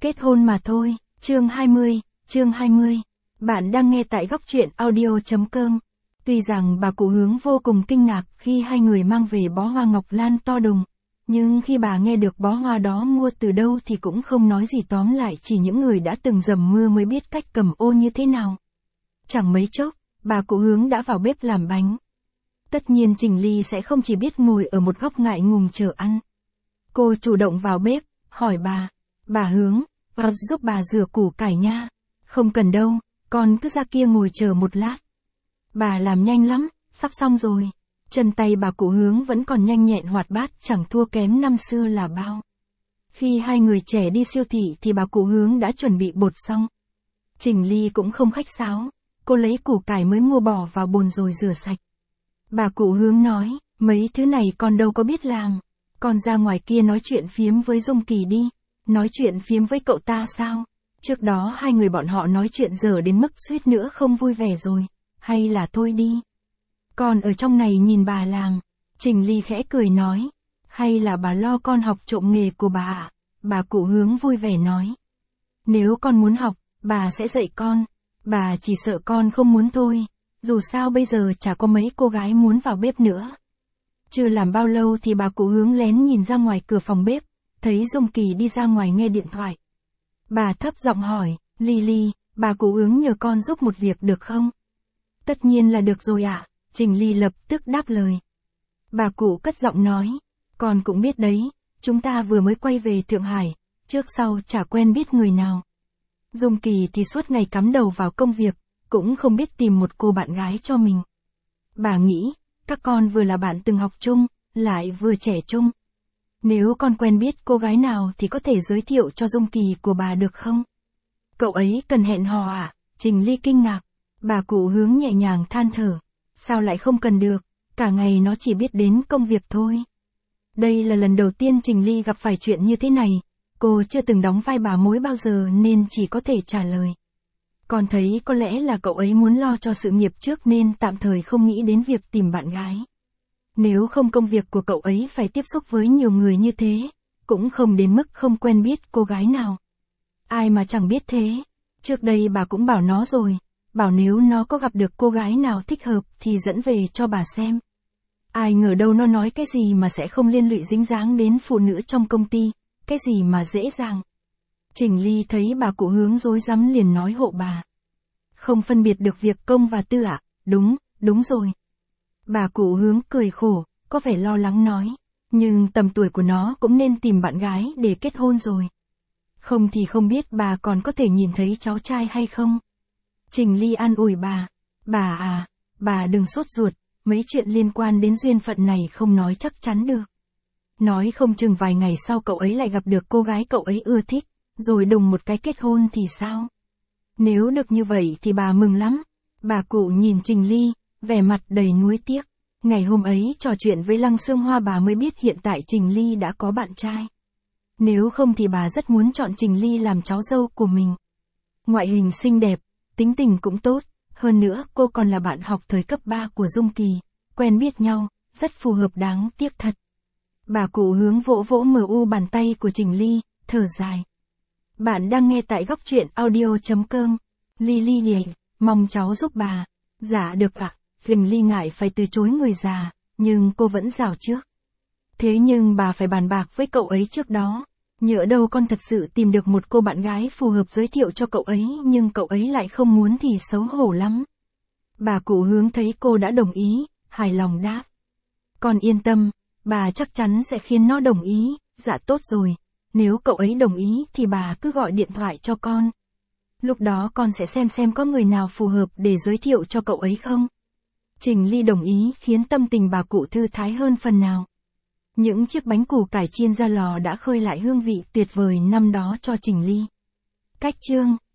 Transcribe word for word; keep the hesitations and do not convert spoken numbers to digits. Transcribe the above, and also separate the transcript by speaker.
Speaker 1: Kết hôn mà thôi, chương hai mươi, chương hai mươi. Bạn đang nghe tại góc truyện audio.com. Tuy rằng bà cụ Hướng vô cùng kinh ngạc khi hai người mang về bó hoa ngọc lan to đùng, nhưng khi bà nghe được bó hoa đó mua từ đâu thì cũng không nói gì, tóm lại chỉ những người đã từng dầm mưa mới biết cách cầm ô như thế nào. Chẳng mấy chốc, bà cụ Hướng đã vào bếp làm bánh. Tất nhiên Trình Ly sẽ không chỉ biết ngồi ở một góc ngại ngùng chờ ăn. Cô chủ động vào bếp, hỏi bà, bà Hướng, vào giúp bà rửa củ cải nha. Không cần đâu, con cứ ra kia ngồi chờ một lát. Bà làm nhanh lắm, sắp xong rồi. Chân tay bà cụ Hướng vẫn còn nhanh nhẹn hoạt bát, chẳng thua kém năm xưa là bao. Khi hai người trẻ đi siêu thị thì bà cụ Hướng đã chuẩn bị bột xong. Trình Ly cũng không khách sáo, cô lấy củ cải mới mua bỏ vào bồn rồi rửa sạch. Bà cụ Hướng nói, mấy thứ này con đâu có biết làm. Con ra ngoài kia nói chuyện phiếm với Dung Kỳ đi. Nói chuyện phiếm với cậu ta sao? Trước đó hai người bọn họ nói chuyện dở đến mức suýt nữa không vui vẻ rồi. Hay là thôi đi. Con ở trong này nhìn bà làm. Trình Ly khẽ cười nói. Hay là bà lo con học trộm nghề của bà ạ? Bà cụ Hướng vui vẻ nói. Nếu con muốn học, bà sẽ dạy con. Bà chỉ sợ con không muốn thôi. Dù sao bây giờ chả có mấy cô gái muốn vào bếp nữa. Chưa làm bao lâu thì bà cụ Hướng lén nhìn ra ngoài cửa phòng bếp, thấy Dung Kỳ đi ra ngoài nghe điện thoại. Bà thấp giọng hỏi, Ly Ly, bà cụ Hướng nhờ con giúp một việc được không? Tất nhiên là được rồi ạ, Trình Ly lập tức đáp lời. Bà cụ cất giọng nói, con cũng biết đấy, chúng ta vừa mới quay về Thượng Hải, trước sau chả quen biết người nào. Dung Kỳ thì suốt ngày cắm đầu vào công việc, cũng không biết tìm một cô bạn gái cho mình. Bà nghĩ, các con vừa là bạn từng học chung, lại vừa trẻ chung. Nếu con quen biết cô gái nào thì có thể giới thiệu cho Dung Kỳ của bà được không? Cậu ấy cần hẹn hò à? Trình Ly kinh ngạc. Bà cụ Hướng nhẹ nhàng than thở. Sao lại không cần được? Cả ngày nó chỉ biết đến công việc thôi. Đây là lần đầu tiên Trình Ly gặp phải chuyện như thế này. Cô chưa từng đóng vai bà mối bao giờ nên chỉ có thể trả lời. Con thấy có lẽ là cậu ấy muốn lo cho sự nghiệp trước nên tạm thời không nghĩ đến việc tìm bạn gái. Nếu không công việc của cậu ấy phải tiếp xúc với nhiều người như thế, cũng không đến mức không quen biết cô gái nào. Ai mà chẳng biết thế. Trước đây bà cũng bảo nó rồi, bảo nếu nó có gặp được cô gái nào thích hợp thì dẫn về cho bà xem. Ai ngờ đâu nó nói cái gì mà sẽ không liên lụy dính dáng đến phụ nữ trong công ty, cái gì mà dễ dàng. Trình Ly thấy bà cụ Hướng rối rắm liền nói hộ bà. Không phân biệt được việc công và tư ạ, à? Đúng, đúng rồi. Bà cụ Hướng cười khổ, có vẻ lo lắng nói. Nhưng tầm tuổi của nó cũng nên tìm bạn gái để kết hôn rồi. Không thì không biết bà còn có thể nhìn thấy cháu trai hay không. Trình Ly an ủi bà. Bà à, bà đừng sốt ruột, mấy chuyện liên quan đến duyên phận này không nói chắc chắn được. Nói không chừng vài ngày sau cậu ấy lại gặp được cô gái cậu ấy ưa thích, rồi đùng một cái kết hôn thì sao? Nếu được như vậy thì bà mừng lắm. Bà cụ nhìn Trình Ly, vẻ mặt đầy nuối tiếc. Ngày hôm ấy trò chuyện với Lăng Sương Hoa bà mới biết hiện tại Trình Ly đã có bạn trai. Nếu không thì bà rất muốn chọn Trình Ly làm cháu dâu của mình. Ngoại hình xinh đẹp, tính tình cũng tốt, hơn nữa cô còn là bạn học thời cấp ba của Dung Kỳ, quen biết nhau, rất phù hợp, đáng tiếc thật. Bà cụ Hướng vỗ vỗ mờ u bàn tay của Trình Ly, thở dài. Bạn đang nghe tại góc truyện audio.com. Ly Ly nhỉ, mong cháu giúp bà. Dạ được ạ. Trình Ly ngại phải từ chối người già, nhưng cô vẫn rảo trước. Thế nhưng bà phải bàn bạc với cậu ấy trước đó. Nhỡ đâu con thật sự tìm được một cô bạn gái phù hợp giới thiệu cho cậu ấy nhưng cậu ấy lại không muốn thì xấu hổ lắm. Bà cụ Hướng thấy cô đã đồng ý, hài lòng đáp. Con yên tâm, bà chắc chắn sẽ khiến nó đồng ý. Dạ tốt rồi. Nếu cậu ấy đồng ý thì bà cứ gọi điện thoại cho con. Lúc đó con sẽ xem xem có người nào phù hợp để giới thiệu cho cậu ấy không. Trình Ly đồng ý khiến tâm tình bà cụ thư thái hơn phần nào. Những chiếc bánh củ cải chiên ra lò đã khơi lại hương vị tuyệt vời năm đó cho Trình Ly. Cách chương